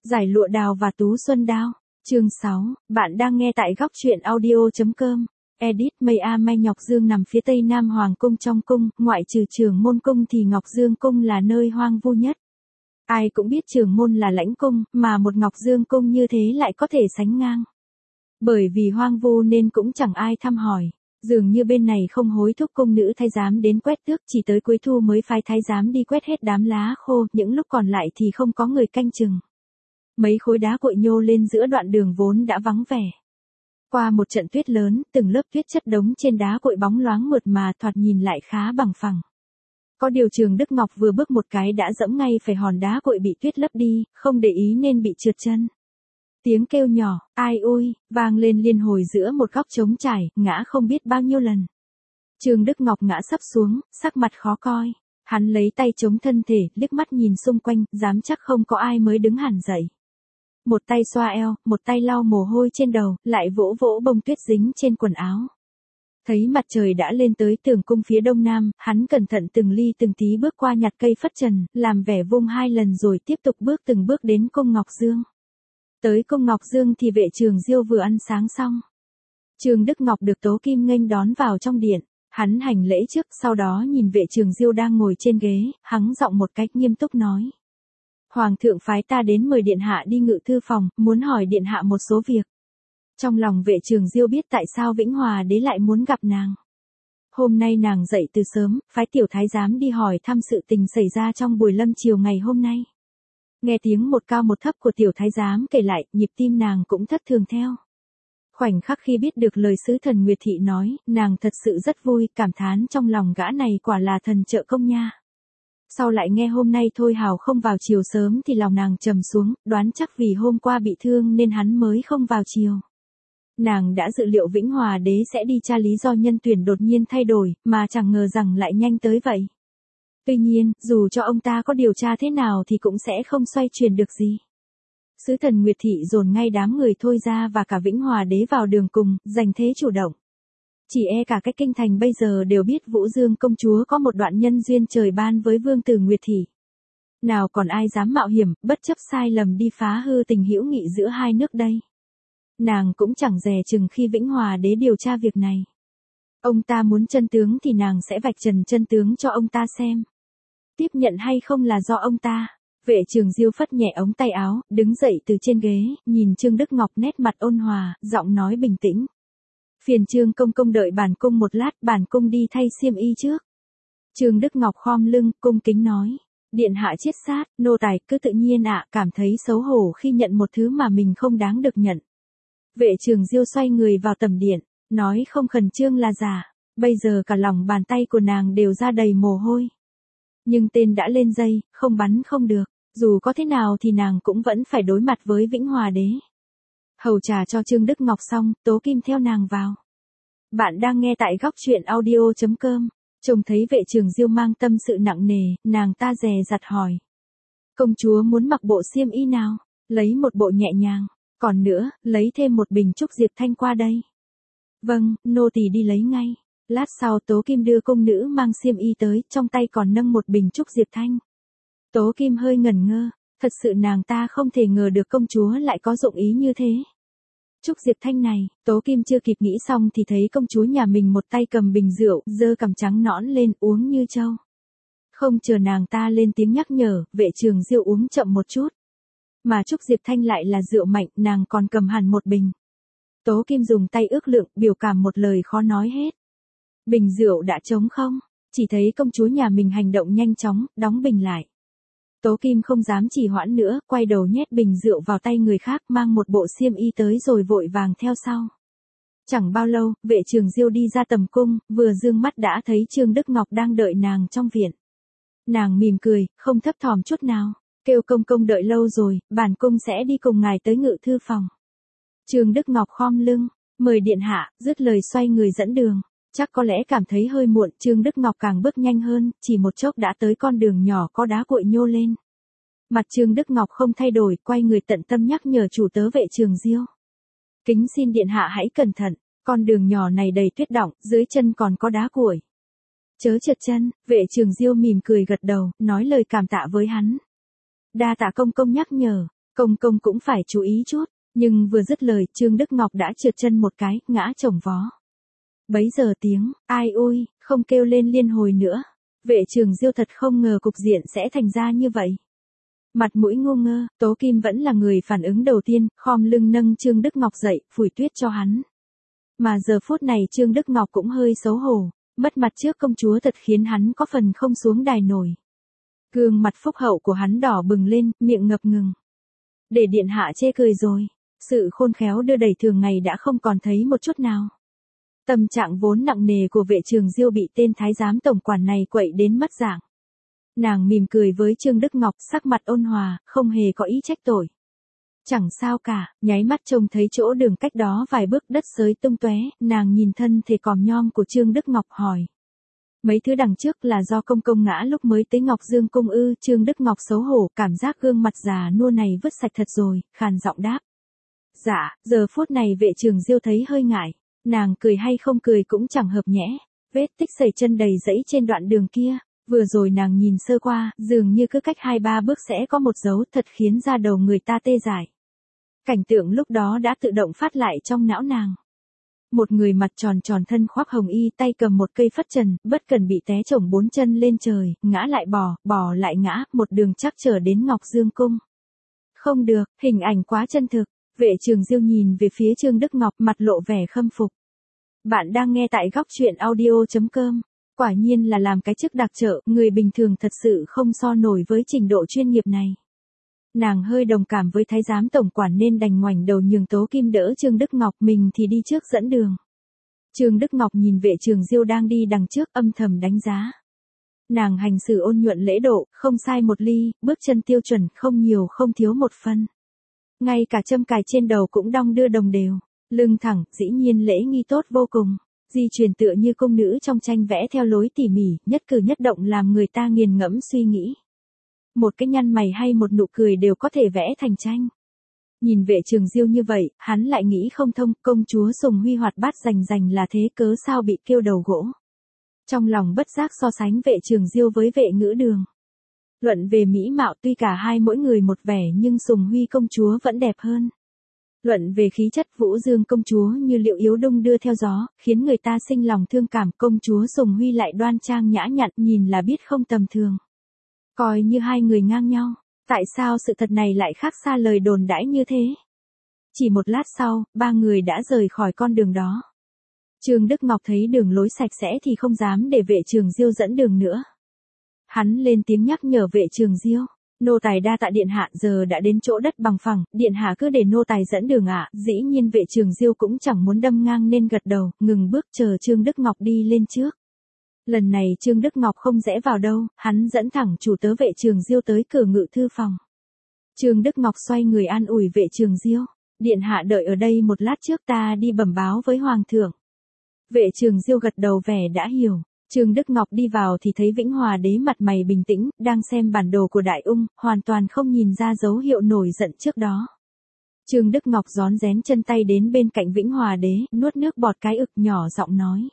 Giải lụa đào và tú xuân đao. Chương 6, bạn đang nghe tại góc truyện audio.com. Edit May Ngọc Dương nằm phía tây nam hoàng cung trong cung, ngoại trừ Trường Môn cung thì Ngọc Dương cung là nơi hoang vu nhất. Ai cũng biết Trường Môn là lãnh cung, mà một Ngọc Dương cung như thế lại có thể sánh ngang. Bởi vì hoang vu nên cũng chẳng ai thăm hỏi. Dường như bên này không hối thúc cung nữ thái giám đến quét tước, chỉ tới cuối thu mới phái thái giám đi quét hết đám lá khô, những lúc còn lại thì không có người canh chừng. Mấy khối đá cuội nhô lên giữa đoạn đường vốn đã vắng vẻ. Qua một trận tuyết lớn, từng lớp tuyết chất đống trên đá cuội bóng loáng mượt mà, thoạt nhìn lại khá bằng phẳng. Có điều Trường Đức Ngọc vừa bước một cái đã dẫm ngay phải hòn đá cuội bị tuyết lấp đi, không để ý nên bị trượt chân. Tiếng kêu nhỏ, ai ôi, vang lên liên hồi giữa một góc trống trải, ngã không biết bao nhiêu lần. Trường Đức Ngọc ngã sấp xuống, sắc mặt khó coi. Hắn lấy tay chống thân thể, liếc mắt nhìn xung quanh, dám chắc không có ai mới đứng hẳn dậy. Một tay xoa eo, một tay lau mồ hôi trên đầu, lại vỗ vỗ bông tuyết dính trên quần áo. Thấy mặt trời đã lên tới tường cung phía đông nam, hắn cẩn thận từng ly từng tí bước qua nhặt cây phất trần, làm vẻ vung 2 lần rồi tiếp tục bước từng bước đến cung Ngọc Dương. Tới cung Ngọc Dương thì vệ Trường Diêu vừa ăn sáng xong. Trường Đức Ngọc được Tố Kim nghênh đón vào trong điện, hắn hành lễ trước, sau đó nhìn vệ Trường Diêu đang ngồi trên ghế, hắng giọng một cách nghiêm túc nói. Hoàng thượng phái ta đến mời điện hạ đi ngự thư phòng, muốn hỏi điện hạ một số việc. Trong lòng vệ Trường Diêu biết tại sao Vĩnh Hòa đế lại muốn gặp nàng. Hôm nay nàng dậy từ sớm, phái tiểu thái giám đi hỏi thăm sự tình xảy ra trong buổi lâm chiều ngày hôm nay. Nghe tiếng một cao một thấp của tiểu thái giám kể lại, nhịp tim nàng cũng thất thường theo. Khoảnh khắc khi biết được lời sứ thần Nguyệt Thị nói, nàng thật sự rất vui, cảm thán trong lòng gã này quả là thần trợ công nha. Sau lại nghe hôm nay Thôi Hào không vào chiều sớm thì lòng nàng trầm xuống, đoán chắc vì hôm qua bị thương nên hắn mới không vào chiều. Nàng đã dự liệu Vĩnh Hòa đế sẽ đi tra lý do nhân tuyển đột nhiên thay đổi, mà chẳng ngờ rằng lại nhanh tới vậy. Tuy nhiên, dù cho ông ta có điều tra thế nào thì cũng sẽ không xoay chuyển được gì. Sứ thần Nguyệt Thị dồn ngay đám người Thôi ra và cả Vĩnh Hòa đế vào đường cùng, giành thế chủ động. Chỉ e cả cái kinh thành bây giờ đều biết Vũ Dương công chúa có một đoạn nhân duyên trời ban với vương tử Nguyệt Thị. Nào còn ai dám mạo hiểm, bất chấp sai lầm đi phá hư tình hữu nghị giữa hai nước đây. Nàng cũng chẳng dè chừng khi Vĩnh Hòa đế điều tra việc này. Ông ta muốn chân tướng thì nàng sẽ vạch trần chân tướng cho ông ta xem. Tiếp nhận hay không là do ông ta. Vệ Trường Diêu phất nhẹ ống tay áo, đứng dậy từ trên ghế, nhìn Trương Đức Ngọc nét mặt ôn hòa, giọng nói bình tĩnh. Phiền Trương công công đợi bản cung một lát, bản cung đi thay xiêm y trước. Trương Đức Ngọc khom lưng, cung kính nói. Điện hạ chiết sát, nô tài cứ tự nhiên ạ, cảm thấy xấu hổ khi nhận một thứ mà mình không đáng được nhận. Vệ Trường Diêu xoay người vào tầm điện, nói không khẩn trương là giả, bây giờ cả lòng bàn tay của nàng đều ra đầy mồ hôi. Nhưng tên đã lên dây, không bắn không được, dù có thế nào thì nàng cũng vẫn phải đối mặt với Vĩnh Hòa đế. Hầu trà cho Trương Đức Ngọc xong, Tố Kim theo nàng vào. Bạn đang nghe tại góc truyện audio.com. Trông thấy vệ Trường Diêu mang tâm sự nặng nề, nàng ta dè dặt hỏi. Công chúa muốn mặc bộ xiêm y nào? Lấy một bộ nhẹ nhàng. Còn nữa, lấy thêm một bình trúc diệp thanh qua đây. Vâng, nô tỳ đi lấy ngay. Lát sau Tố Kim đưa cung nữ mang xiêm y tới, trong tay còn nâng một bình trúc diệp thanh. Tố Kim hơi ngẩn ngơ, thật sự nàng ta không thể ngờ được công chúa lại có dụng ý như thế. Trúc diệp thanh này, Tố Kim chưa kịp nghĩ xong thì thấy công chúa nhà mình một tay cầm bình rượu, giơ cằm trắng nõn lên uống như trâu. Không chờ nàng ta lên tiếng nhắc nhở, vệ Trường Diêu uống chậm một chút. Mà Trúc diệp thanh lại là rượu mạnh, nàng còn cầm hẳn một bình. Tố Kim dùng tay ước lượng, biểu cảm một lời khó nói hết. Bình rượu đã trống không? Chỉ thấy công chúa nhà mình hành động nhanh chóng, đóng bình lại. Tố Kim không dám trì hoãn nữa, quay đầu nhét bình rượu vào tay người khác, mang một bộ xiêm y tới rồi vội vàng theo sau. Chẳng bao lâu, vệ Trường Diêu đi ra tầm cung, vừa dương mắt đã thấy Trương Đức Ngọc đang đợi nàng trong viện. Nàng mỉm cười, không thấp thỏm chút nào, kêu công công đợi lâu rồi, bản cung sẽ đi cùng ngài tới ngự thư phòng. Trương Đức Ngọc khom lưng, mời điện hạ, dứt lời xoay người dẫn đường. Chắc có lẽ cảm thấy hơi muộn, Trương Đức Ngọc càng bước nhanh hơn, chỉ một chốc đã tới con đường nhỏ có đá cuội nhô lên. Mặt Trương Đức Ngọc không thay đổi, quay người tận tâm nhắc nhở chủ tớ vệ Trường Diêu. Kính xin điện hạ hãy cẩn thận, con đường nhỏ này đầy tuyết đọng, dưới chân còn có đá cuội. Chớ trượt chân, vệ Trường Diêu mỉm cười gật đầu, nói lời cảm tạ với hắn. Đa tạ công công nhắc nhở, Công công cũng phải chú ý chút, nhưng vừa dứt lời Trương Đức Ngọc đã trượt chân một cái, ngã chồng vó. Bấy giờ tiếng, ai ôi, không kêu lên liên hồi nữa. Vệ Trường Diêu thật không ngờ cục diện sẽ thành ra như vậy. Mặt mũi ngu ngơ, Tố Kim vẫn là người phản ứng đầu tiên, khom lưng nâng Trương Đức Ngọc dậy, phủi tuyết cho hắn. Mà giờ phút này Trương Đức Ngọc cũng hơi xấu hổ, mất mặt trước công chúa thật khiến hắn có phần không xuống đài nổi. Gương mặt phúc hậu của hắn đỏ bừng lên, miệng ngập ngừng. Để điện hạ chê cười rồi, sự khôn khéo đưa đẩy thường ngày đã không còn thấy một chút nào. Tâm trạng vốn nặng nề của Vệ Trường Diêu bị tên thái giám tổng quản này quậy đến mất dạng. Nàng mỉm cười với Trương Đức Ngọc, sắc mặt ôn hòa, không hề có ý trách tội. Chẳng sao cả, nháy mắt trông thấy chỗ đường cách đó vài bước đất xới tung tóe, nàng nhìn thân thể còm nhom của Trương Đức Ngọc hỏi. Mấy thứ đằng trước là do công công ngã lúc mới tới Ngọc Dương cung ư? Trương Đức Ngọc xấu hổ, cảm giác gương mặt già nua này vứt sạch thật rồi, khàn giọng đáp. Dạ, giờ phút này Vệ Trường Diêu thấy hơi ngại, nàng cười hay không cười cũng chẳng hợp nhẽ, vết tích sẩy chân đầy rẫy trên đoạn đường kia. Vừa rồi nàng nhìn sơ qua, dường như cứ cách 2-3 bước sẽ có một dấu, thật khiến da đầu người ta tê dại. Cảnh tượng lúc đó đã tự động phát lại trong não nàng. Một người mặt tròn tròn thân khoác hồng y, tay cầm một cây phất trần, bất cần bị té chổng 4 chân lên trời, ngã lại bò lại ngã, một đường chắc trở đến Ngọc Dương cung. Không được, hình ảnh quá chân thực. Vệ Trường Diêu nhìn về phía Trương Đức Ngọc, mặt lộ vẻ khâm phục. Bạn đang nghe tại góc truyện audio.com. Quả nhiên là làm cái chức đặc trợ, người bình thường thật sự không so nổi với trình độ chuyên nghiệp này. Nàng hơi đồng cảm với thái giám tổng quản nên đành ngoảnh đầu nhường Tố Kim đỡ Trương Đức Ngọc, mình thì đi trước dẫn đường. Trương Đức Ngọc nhìn Vệ Trường Diêu đang đi đằng trước, âm thầm đánh giá. Nàng hành xử ôn nhuận lễ độ, không sai một ly, bước chân tiêu chuẩn, không nhiều không thiếu một phân. Ngay cả châm cài trên đầu cũng đong đưa đồng đều, lưng thẳng, dĩ nhiên lễ nghi tốt vô cùng. Di truyền tựa như công nữ trong tranh vẽ theo lối tỉ mỉ, nhất cử nhất động làm người ta nghiền ngẫm suy nghĩ. Một cái nhăn mày hay một nụ cười đều có thể vẽ thành tranh. Nhìn Vệ Trường Diêu như vậy, hắn lại nghĩ không thông, công chúa Sùng Huy hoạt bát rành là thế, cớ sao bị kêu đầu gỗ. Trong lòng bất giác so sánh Vệ Trường Diêu với Vệ Ngữ Đường. Luận về mỹ mạo tuy cả hai mỗi người một vẻ nhưng Sùng Huy công chúa vẫn đẹp hơn. Luận về khí chất Vũ Dương công chúa như liệu yếu đung đưa theo gió, khiến người ta sinh lòng thương cảm, công chúa Sùng Huy lại đoan trang nhã nhặn, nhìn là biết không tầm thường. Coi như hai người ngang nhau, tại sao sự thật này lại khác xa lời đồn đãi như thế? Chỉ một lát sau, ba người đã rời khỏi con đường đó. Trương Đức Ngọc thấy đường lối sạch sẽ thì không dám để Vệ Trường Diêu dẫn đường nữa. Hắn lên tiếng nhắc nhở Vệ Trường Diêu. Nô tài đa tạ điện hạ, giờ đã đến chỗ đất bằng phẳng, điện hạ cứ để nô tài dẫn đường ạ. Dĩ nhiên Vệ Trường Diêu cũng chẳng muốn đâm ngang nên gật đầu, ngừng bước chờ Trương Đức Ngọc đi lên trước. Lần này Trương Đức Ngọc không rẽ vào đâu, hắn dẫn thẳng chủ tớ Vệ Trường Diêu tới cửa ngự thư phòng. Trương Đức Ngọc xoay người an ủi Vệ Trường Diêu, điện hạ đợi ở đây một lát trước, ta đi bẩm báo với hoàng thượng. Vệ Trường Diêu gật đầu vẻ đã hiểu. Trương Đức Ngọc đi vào thì thấy Vĩnh Hòa đế mặt mày bình tĩnh, đang xem bản đồ của Đại Ung, hoàn toàn không nhìn ra dấu hiệu nổi giận trước đó. Trương Đức Ngọc rón rén chân tay đến bên cạnh Vĩnh Hòa đế, nuốt nước bọt cái ực, nhỏ giọng nói.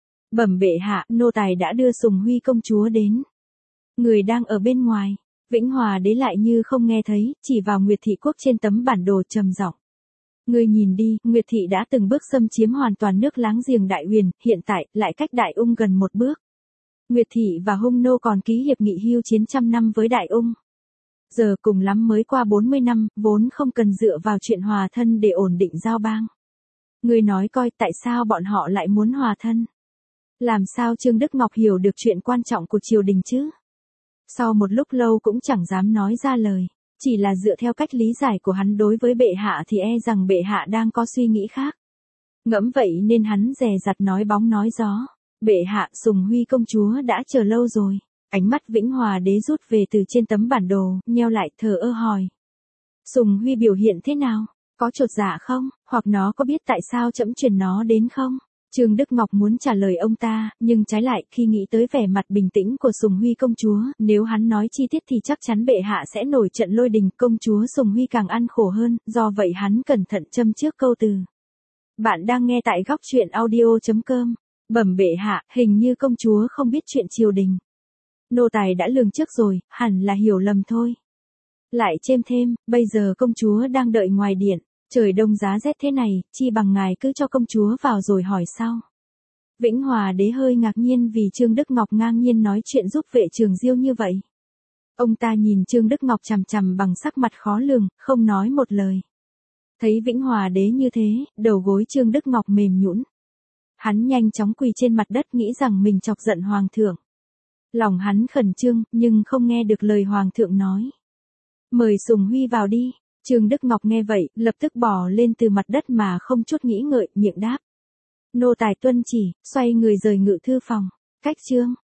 Bẩm bệ hạ, nô tài đã đưa Sùng Huy công chúa đến. Người đang ở bên ngoài. Vĩnh Hòa đế lại như không nghe thấy, chỉ vào Nguyệt Thị quốc trên tấm bản đồ trầm giọng. Ngươi nhìn đi, Nguyệt Thị đã từng bước xâm chiếm hoàn toàn nước láng giềng Đại Huyền, hiện tại, lại cách Đại Ung gần một bước. Nguyệt Thị và Hung Nô còn ký hiệp nghị hưu chiến 100 năm với Đại Ung. Giờ cùng lắm mới qua 40 năm, vốn không cần dựa vào chuyện hòa thân để ổn định giao bang. Ngươi nói coi tại sao bọn họ lại muốn hòa thân? Làm sao Trương Đức Ngọc hiểu được chuyện quan trọng của triều đình chứ? Sau một lúc lâu cũng chẳng dám nói ra lời. Chỉ là dựa theo cách lý giải của hắn đối với bệ hạ thì e rằng bệ hạ đang có suy nghĩ khác. Ngẫm vậy nên hắn dè dặt nói bóng nói gió. Bệ hạ, Sùng Huy công chúa đã chờ lâu rồi. Ánh mắt Vĩnh Hòa đế rút về từ trên tấm bản đồ, nheo lại thờ ơ hỏi. Sùng Huy biểu hiện thế nào? Có chột dạ không? Hoặc nó có biết tại sao trẫm truyền nó đến không? Trương Đức Ngọc muốn trả lời ông ta, nhưng trái lại khi nghĩ tới vẻ mặt bình tĩnh của Sùng Huy công chúa, nếu hắn nói chi tiết thì chắc chắn bệ hạ sẽ nổi trận lôi đình, công chúa Sùng Huy càng ăn khổ hơn, do vậy hắn cẩn thận châm trước câu từ. Bạn đang nghe tại góc truyện audio.com. Bẩm bệ hạ, hình như công chúa không biết chuyện triều đình. Nô tài đã lường trước rồi, hẳn là hiểu lầm thôi. Lại chêm thêm, bây giờ công chúa đang đợi ngoài điện, trời đông giá rét thế này, chi bằng ngài cứ cho công chúa vào rồi hỏi sau. Vĩnh Hòa đế hơi ngạc nhiên vì Trương Đức Ngọc ngang nhiên nói chuyện giúp vệ Trường Diêu như vậy. Ông ta nhìn Trương Đức Ngọc chằm chằm bằng sắc mặt khó lường, không nói một lời. Thấy Vĩnh Hòa đế như thế, đầu gối Trương Đức Ngọc mềm nhũn. Hắn nhanh chóng quỳ trên mặt đất nghĩ rằng mình chọc giận hoàng thượng. Lòng hắn khẩn trương, nhưng không nghe được lời hoàng thượng nói. Mời Sùng Huy vào đi. Trương Đức Ngọc nghe vậy, lập tức bò lên từ mặt đất mà không chút nghĩ ngợi, miệng đáp. Nô tài tuân chỉ, xoay người rời ngự thư phòng. Cách chương